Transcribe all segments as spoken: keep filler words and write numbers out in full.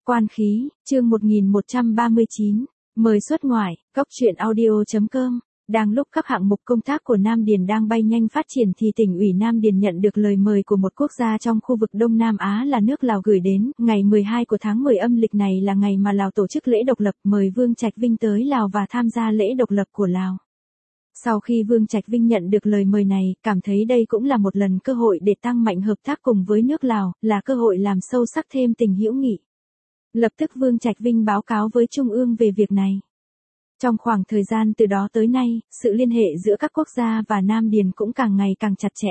Quan khí, chương một nghìn một trăm ba mươi chín, mời xuất ngoại, cóc truyện audio chấm com. Đang lúc các hạng mục công tác của Nam Điền đang bay nhanh phát triển thì tỉnh ủy Nam Điền nhận được lời mời của một quốc gia trong khu vực Đông Nam Á là nước Lào gửi đến. Ngày mười hai của tháng mười âm lịch này là ngày mà Lào tổ chức lễ độc lập, mời Vương Trạch Vinh tới Lào và tham gia lễ độc lập của Lào. Sau khi Vương Trạch Vinh nhận được lời mời này, cảm thấy đây cũng là một lần cơ hội để tăng mạnh hợp tác cùng với nước Lào, là cơ hội làm sâu sắc thêm tình hữu nghị. Lập tức Vương Trạch Vinh báo cáo với Trung ương về việc này. Trong khoảng thời gian từ đó tới nay, sự liên hệ giữa các quốc gia và Nam Điền cũng càng ngày càng chặt chẽ.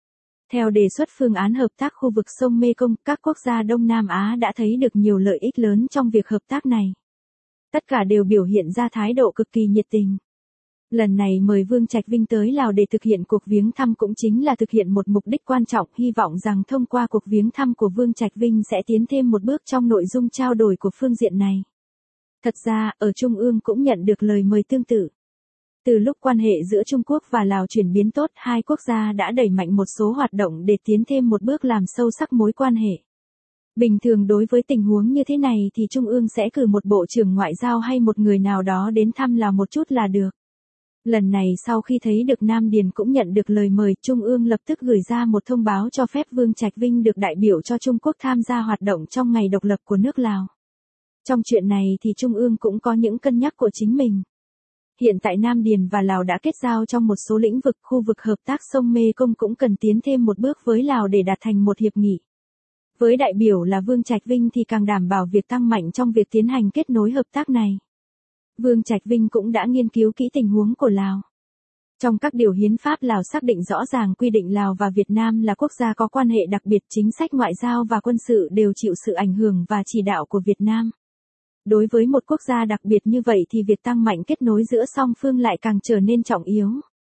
Theo đề xuất phương án hợp tác khu vực sông Mekong, các quốc gia Đông Nam Á đã thấy được nhiều lợi ích lớn trong việc hợp tác này. Tất cả đều biểu hiện ra thái độ cực kỳ nhiệt tình. Lần này mời Vương Trạch Vinh tới Lào để thực hiện cuộc viếng thăm cũng chính là thực hiện một mục đích quan trọng, hy vọng rằng thông qua cuộc viếng thăm của Vương Trạch Vinh sẽ tiến thêm một bước trong nội dung trao đổi của phương diện này. Thật ra, ở Trung ương cũng nhận được lời mời tương tự. Từ lúc quan hệ giữa Trung Quốc và Lào chuyển biến tốt, hai quốc gia đã đẩy mạnh một số hoạt động để tiến thêm một bước làm sâu sắc mối quan hệ. Bình thường đối với tình huống như thế này thì Trung ương sẽ cử một bộ trưởng ngoại giao hay một người nào đó đến thăm Lào một chút là được. Lần này sau khi thấy được Nam Điền cũng nhận được lời mời, Trung ương lập tức gửi ra một thông báo cho phép Vương Trạch Vinh được đại biểu cho Trung Quốc tham gia hoạt động trong ngày độc lập của nước Lào. Trong chuyện này thì Trung ương cũng có những cân nhắc của chính mình. Hiện tại Nam Điền và Lào đã kết giao trong một số lĩnh vực, khu vực hợp tác sông Mekong cũng cần tiến thêm một bước với Lào để đạt thành một hiệp nghị. Với đại biểu là Vương Trạch Vinh thì càng đảm bảo việc tăng mạnh trong việc tiến hành kết nối hợp tác này. Vương Trạch Vinh cũng đã nghiên cứu kỹ tình huống của Lào. Trong các điều hiến pháp Lào xác định rõ ràng quy định Lào và Việt Nam là quốc gia có quan hệ đặc biệt, chính sách ngoại giao và quân sự đều chịu sự ảnh hưởng và chỉ đạo của Việt Nam. Đối với một quốc gia đặc biệt như vậy thì việc tăng mạnh kết nối giữa song phương lại càng trở nên trọng yếu.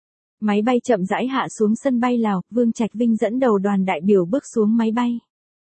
Máy bay chậm rãi hạ xuống sân bay Lào, Vương Trạch Vinh dẫn đầu đoàn đại biểu bước xuống máy bay.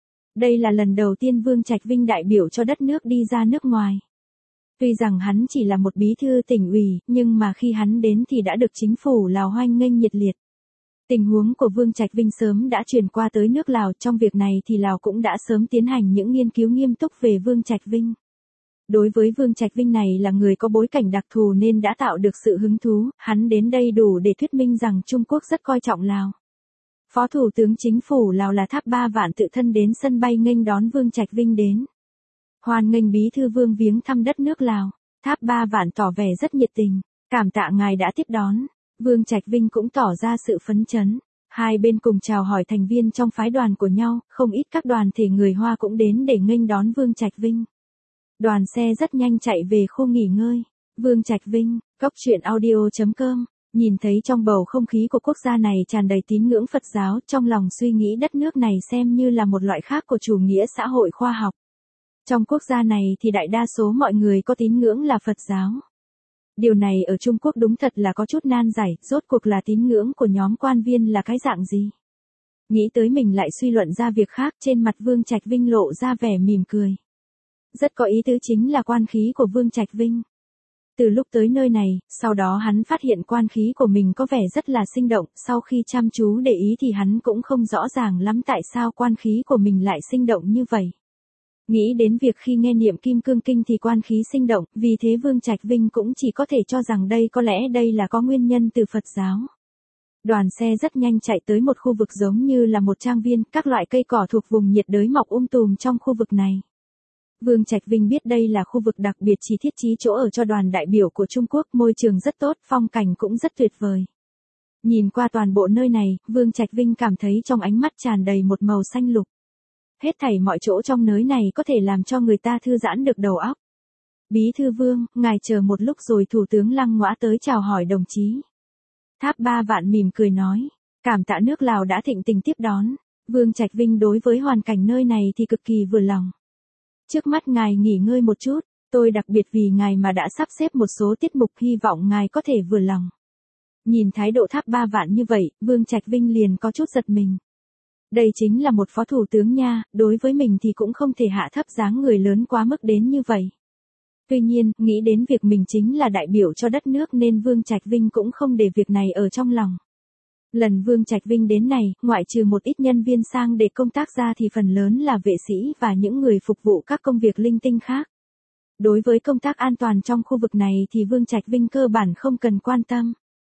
Đây là lần đầu tiên Vương Trạch Vinh đại biểu cho đất nước đi ra nước ngoài. Tuy rằng hắn chỉ là một bí thư tỉnh ủy, nhưng mà khi hắn đến thì đã được chính phủ Lào hoan nghênh nhiệt liệt. Tình huống của Vương Trạch Vinh sớm đã truyền qua tới nước Lào, trong việc này thì Lào cũng đã sớm tiến hành những nghiên cứu nghiêm túc về Vương Trạch Vinh. Đối với Vương Trạch Vinh này là người có bối cảnh đặc thù nên đã tạo được sự hứng thú, hắn đến đây đủ để thuyết minh rằng Trung Quốc rất coi trọng Lào. Phó Thủ tướng Chính phủ Lào là Tháp Ba Vạn tự thân đến sân bay nghênh đón Vương Trạch Vinh đến. Hoan nghênh bí thư Vương viếng thăm đất nước Lào, Tháp Ba Vạn tỏ vẻ rất nhiệt tình, cảm tạ ngài đã tiếp đón. Vương Trạch Vinh cũng tỏ ra sự phấn chấn. Hai bên cùng chào hỏi thành viên trong phái đoàn của nhau, không ít các đoàn thể người Hoa cũng đến để nghênh đón Vương Trạch Vinh. Đoàn xe rất nhanh chạy về khu nghỉ ngơi. Vương Trạch Vinh, cóc truyện audio chấm com, nhìn thấy trong bầu không khí của quốc gia này tràn đầy tín ngưỡng Phật giáo, trong lòng suy nghĩ đất nước này xem như là một loại khác của chủ nghĩa xã hội khoa học. Trong quốc gia này thì đại đa số mọi người có tín ngưỡng là Phật giáo. Điều này ở Trung Quốc đúng thật là có chút nan giải, rốt cuộc là tín ngưỡng của nhóm quan viên là cái dạng gì. Nghĩ tới mình lại suy luận ra việc khác, trên mặt Vương Trạch Vinh lộ ra vẻ mỉm cười. Rất có ý tứ chính là quan khí của Vương Trạch Vinh. Từ lúc tới nơi này, sau đó hắn phát hiện quan khí của mình có vẻ rất là sinh động, sau khi chăm chú để ý thì hắn cũng không rõ ràng lắm tại sao quan khí của mình lại sinh động như vậy. Nghĩ đến việc khi nghe niệm Kim Cương Kinh thì quan khí sinh động, vì thế Vương Trạch Vinh cũng chỉ có thể cho rằng đây có lẽ đây là có nguyên nhân từ Phật giáo. Đoàn xe rất nhanh chạy tới một khu vực giống như là một trang viên, các loại cây cỏ thuộc vùng nhiệt đới mọc um tùm trong khu vực này. Vương Trạch Vinh biết đây là khu vực đặc biệt chỉ thiết trí chỗ ở cho đoàn đại biểu của Trung Quốc, môi trường rất tốt, phong cảnh cũng rất tuyệt vời. Nhìn qua toàn bộ nơi này, Vương Trạch Vinh cảm thấy trong ánh mắt tràn đầy một màu xanh lục. Hết thảy mọi chỗ trong nơi này có thể làm cho người ta thư giãn được đầu óc. Bí thư Vương, ngài chờ một lúc rồi Thủ tướng Lăng Ngõa tới chào hỏi đồng chí. Tháp Ba Vạn mỉm cười nói, cảm tạ nước Lào đã thịnh tình tiếp đón. Vương Trạch Vinh đối với hoàn cảnh nơi này thì cực kỳ vừa lòng. Trước mắt ngài nghỉ ngơi một chút, tôi đặc biệt vì ngài mà đã sắp xếp một số tiết mục, hy vọng ngài có thể vừa lòng. Nhìn thái độ Tháp Ba Vạn như vậy, Vương Trạch Vinh liền có chút giật mình. Đây chính là một phó thủ tướng nha, đối với mình thì cũng không thể hạ thấp dáng người lớn quá mức đến như vậy. Tuy nhiên, nghĩ đến việc mình chính là đại biểu cho đất nước nên Vương Trạch Vinh cũng không để việc này ở trong lòng. Lần Vương Trạch Vinh đến này, ngoại trừ một ít nhân viên sang để công tác ra thì phần lớn là vệ sĩ và những người phục vụ các công việc linh tinh khác. Đối với công tác an toàn trong khu vực này thì Vương Trạch Vinh cơ bản không cần quan tâm.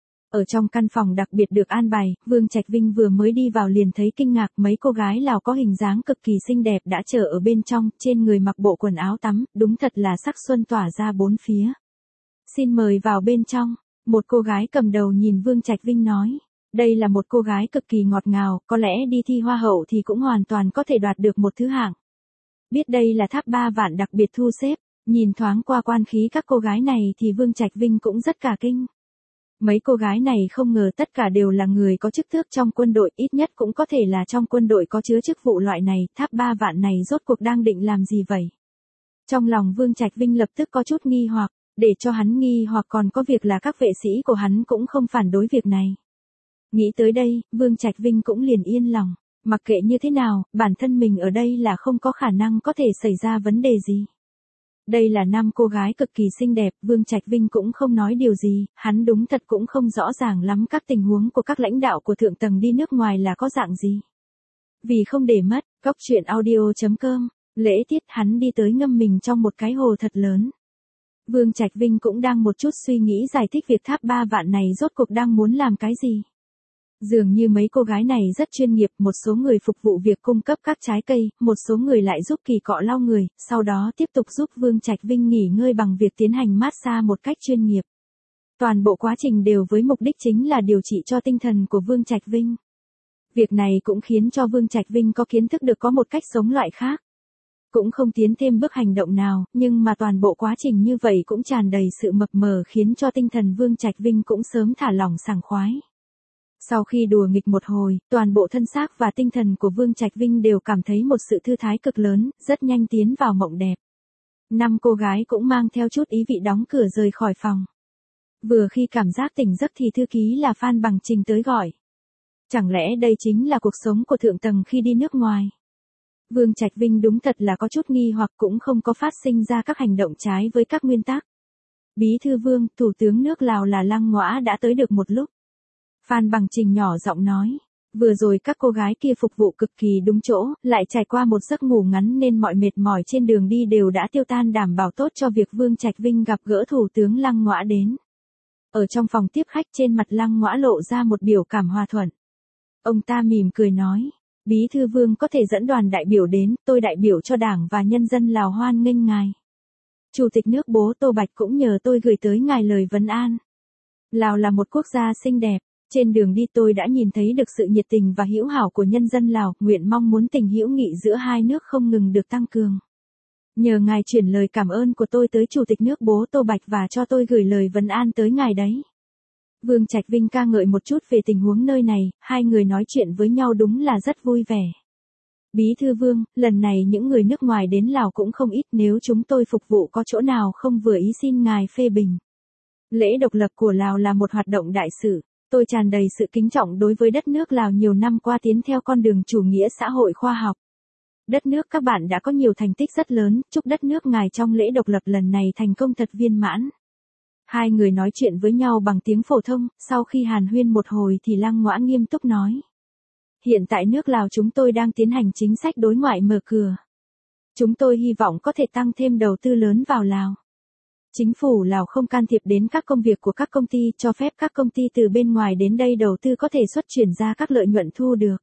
Ở trong căn phòng đặc biệt được an bày, Vương Trạch Vinh vừa mới đi vào liền thấy kinh ngạc, mấy cô gái Lào có hình dáng cực kỳ xinh đẹp đã chờ ở bên trong, trên người mặc bộ quần áo tắm, đúng thật là sắc xuân tỏa ra bốn phía. Xin mời vào bên trong, một cô gái cầm đầu nhìn Vương Trạch Vinh nói. Đây là một cô gái cực kỳ ngọt ngào, có lẽ đi thi hoa hậu thì cũng hoàn toàn có thể đoạt được một thứ hạng. Biết đây là tháp ba vạn đặc biệt thu xếp, nhìn thoáng qua quan khí các cô gái này thì Vương Trạch Vinh cũng rất cả kinh. Mấy cô gái này không ngờ tất cả đều là người có chức tước trong quân đội, ít nhất cũng có thể là trong quân đội có chứa chức vụ loại này, tháp ba vạn này rốt cuộc đang định làm gì vậy? Trong lòng Vương Trạch Vinh lập tức có chút nghi hoặc, để cho hắn nghi hoặc còn có việc là các vệ sĩ của hắn cũng không phản đối việc này. Nghĩ tới đây, Vương Trạch Vinh cũng liền yên lòng, mặc kệ như thế nào, bản thân mình ở đây là không có khả năng có thể xảy ra vấn đề gì. Đây là năm cô gái cực kỳ xinh đẹp, Vương Trạch Vinh cũng không nói điều gì, hắn đúng thật cũng không rõ ràng lắm các tình huống của các lãnh đạo của thượng tầng đi nước ngoài là có dạng gì. Vì không để mất, cốc truyện audio chấm com, lễ tiết hắn đi tới ngâm mình trong một cái hồ thật lớn. Vương Trạch Vinh cũng đang một chút suy nghĩ giải thích việc tháp ba vạn này rốt cuộc đang muốn làm cái gì. Dường như mấy cô gái này rất chuyên nghiệp, một số người phục vụ việc cung cấp các trái cây, một số người lại giúp Kỳ Cọ lau người, sau đó tiếp tục giúp Vương Trạch Vinh nghỉ ngơi bằng việc tiến hành massage một cách chuyên nghiệp. Toàn bộ quá trình đều với mục đích chính là điều trị cho tinh thần của Vương Trạch Vinh. Việc này cũng khiến cho Vương Trạch Vinh có kiến thức được có một cách sống loại khác. Cũng không tiến thêm bước hành động nào, nhưng mà toàn bộ quá trình như vậy cũng tràn đầy sự mập mờ khiến cho tinh thần Vương Trạch Vinh cũng sớm thả lỏng sảng khoái. Sau khi đùa nghịch một hồi, toàn bộ thân xác và tinh thần của Vương Trạch Vinh đều cảm thấy một sự thư thái cực lớn, rất nhanh tiến vào mộng đẹp. Năm cô gái cũng mang theo chút ý vị đóng cửa rời khỏi phòng. Vừa khi cảm giác tỉnh giấc thì thư ký là Phan Bằng Trình tới gọi. Chẳng lẽ đây chính là cuộc sống của thượng tầng khi đi nước ngoài? Vương Trạch Vinh đúng thật là có chút nghi hoặc cũng không có phát sinh ra các hành động trái với các nguyên tắc. Bí thư Vương, Thủ tướng nước Lào là Lăng Ngõa đã tới được một lúc. Phan Bằng Trình nhỏ giọng nói, vừa rồi các cô gái kia phục vụ cực kỳ đúng chỗ, lại trải qua một giấc ngủ ngắn nên mọi mệt mỏi trên đường đi đều đã tiêu tan, đảm bảo tốt cho việc Vương Trạch Vinh gặp gỡ Thủ tướng Lăng Ngõa đến. Ở trong phòng tiếp khách trên mặt Lăng Ngõa lộ ra một biểu cảm hòa thuận. Ông ta mỉm cười nói, Bí thư Vương có thể dẫn đoàn đại biểu đến, tôi đại biểu cho Đảng và nhân dân Lào hoan nghênh ngài. Chủ tịch nước Bố Tô Bạch cũng nhờ tôi gửi tới ngài lời vấn an. Lào là một quốc gia xinh đẹp. Trên đường đi tôi đã nhìn thấy được sự nhiệt tình và hữu hảo của nhân dân Lào, nguyện mong muốn tình hữu nghị giữa hai nước không ngừng được tăng cường. Nhờ ngài chuyển lời cảm ơn của tôi tới Chủ tịch nước Bố Tô Bạch và cho tôi gửi lời vấn an tới ngài đấy. Vương Trạch Vinh ca ngợi một chút về tình huống nơi này, hai người nói chuyện với nhau đúng là rất vui vẻ. Bí thư Vương, lần này những người nước ngoài đến Lào cũng không ít, nếu chúng tôi phục vụ có chỗ nào không vừa ý xin ngài phê bình. Lễ độc lập của Lào là một hoạt động đại sự. Tôi tràn đầy sự kính trọng đối với đất nước Lào nhiều năm qua tiến theo con đường chủ nghĩa xã hội khoa học. Đất nước các bạn đã có nhiều thành tích rất lớn, chúc đất nước ngài trong lễ độc lập lần này thành công thật viên mãn. Hai người nói chuyện với nhau bằng tiếng phổ thông, sau khi hàn huyên một hồi thì Lăng Ngõa nghiêm túc nói. Hiện tại nước Lào chúng tôi đang tiến hành chính sách đối ngoại mở cửa. Chúng tôi hy vọng có thể tăng thêm đầu tư lớn vào Lào. Chính phủ Lào không can thiệp đến các công việc của các công ty, cho phép các công ty từ bên ngoài đến đây đầu tư có thể xuất chuyển ra các lợi nhuận thu được.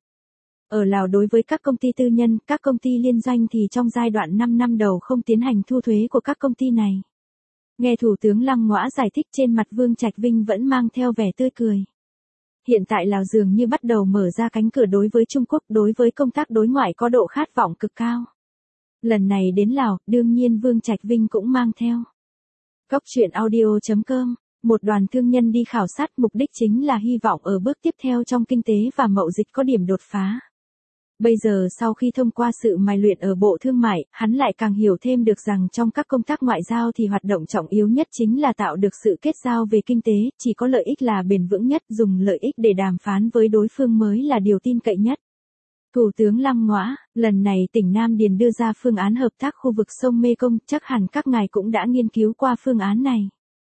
Ở Lào đối với các công ty tư nhân, các công ty liên doanh thì trong giai đoạn năm năm đầu không tiến hành thu thuế của các công ty này. Nghe Thủ tướng Lăng Ngõa giải thích trên mặt Vương Trạch Vinh vẫn mang theo vẻ tươi cười. Hiện tại Lào dường như bắt đầu mở ra cánh cửa đối với Trung Quốc, đối với công tác đối ngoại có độ khát vọng cực cao. Lần này đến Lào, đương nhiên Vương Trạch Vinh cũng mang theo. cốc truyện audio chấm com, một đoàn thương nhân đi khảo sát, mục đích chính là hy vọng ở bước tiếp theo trong kinh tế và mậu dịch có điểm đột phá. Bây giờ sau khi thông qua sự mài luyện ở Bộ Thương mại, hắn lại càng hiểu thêm được rằng trong các công tác ngoại giao thì hoạt động trọng yếu nhất chính là tạo được sự kết giao về kinh tế, chỉ có lợi ích là bền vững nhất, dùng lợi ích để đàm phán với đối phương mới là điều tin cậy nhất. Thủ tướng Lăng Ngõa, lần này tỉnh Nam Điền đưa ra phương án hợp tác khu vực sông Mekong, chắc hẳn các ngài cũng đã nghiên cứu qua phương án này.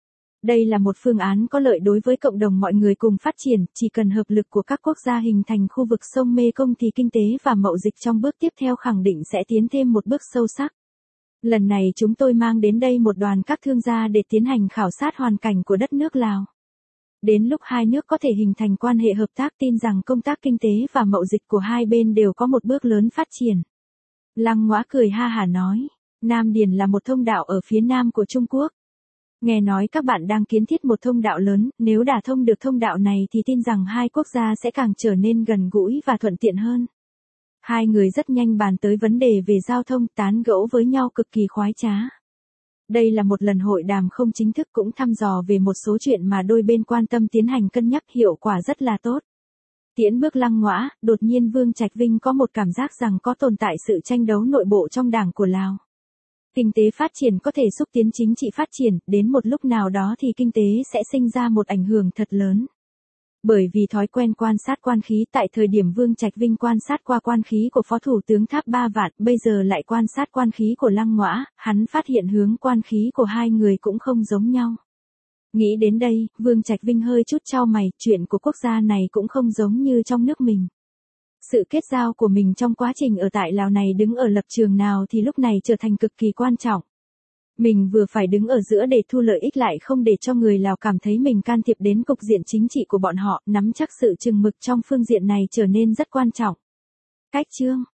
Đây là một phương án có lợi đối với cộng đồng mọi người cùng phát triển, chỉ cần hợp lực của các quốc gia hình thành khu vực sông Mekong thì kinh tế và mậu dịch trong bước tiếp theo khẳng định sẽ tiến thêm một bước sâu sắc. Lần này chúng tôi mang đến đây một đoàn các thương gia để tiến hành khảo sát hoàn cảnh của đất nước Lào. Đến lúc hai nước có thể hình thành quan hệ hợp tác, tin rằng công tác kinh tế và mậu dịch của hai bên đều có một bước lớn phát triển. Lăng Ngõa cười ha hả nói, Nam Điền là một thông đạo ở phía nam của Trung Quốc. Nghe nói các bạn đang kiến thiết một thông đạo lớn, nếu đả thông được thông đạo này thì tin rằng hai quốc gia sẽ càng trở nên gần gũi và thuận tiện hơn. Hai người rất nhanh bàn tới vấn đề về giao thông, tán gẫu với nhau cực kỳ khoái trá. Đây là một lần hội đàm không chính thức, cũng thăm dò về một số chuyện mà đôi bên quan tâm tiến hành cân nhắc, hiệu quả rất là tốt. Tiễn bước Lăng Ngõa, đột nhiên Vương Trạch Vinh có một cảm giác rằng có tồn tại sự tranh đấu nội bộ trong đảng của Lào. Kinh tế phát triển có thể xúc tiến chính trị phát triển, đến một lúc nào đó thì kinh tế sẽ sinh ra một ảnh hưởng thật lớn. Bởi vì thói quen quan sát quan khí, tại thời điểm Vương Trạch Vinh quan sát qua quan khí của Phó Thủ tướng Tháp Ba Vạn, bây giờ lại quan sát quan khí của Lăng Ngõa, hắn phát hiện hướng quan khí của hai người cũng không giống nhau. Nghĩ đến đây, Vương Trạch Vinh hơi chút chau mày, chuyện của quốc gia này cũng không giống như trong nước mình. Sự kết giao của mình trong quá trình ở tại Lào này đứng ở lập trường nào thì lúc này trở thành cực kỳ quan trọng. Mình vừa phải đứng ở giữa để thu lợi ích, lại không để cho người Lào cảm thấy mình can thiệp đến cục diện chính trị của bọn họ, nắm chắc sự chừng mực trong phương diện này trở nên rất quan trọng. Cách chương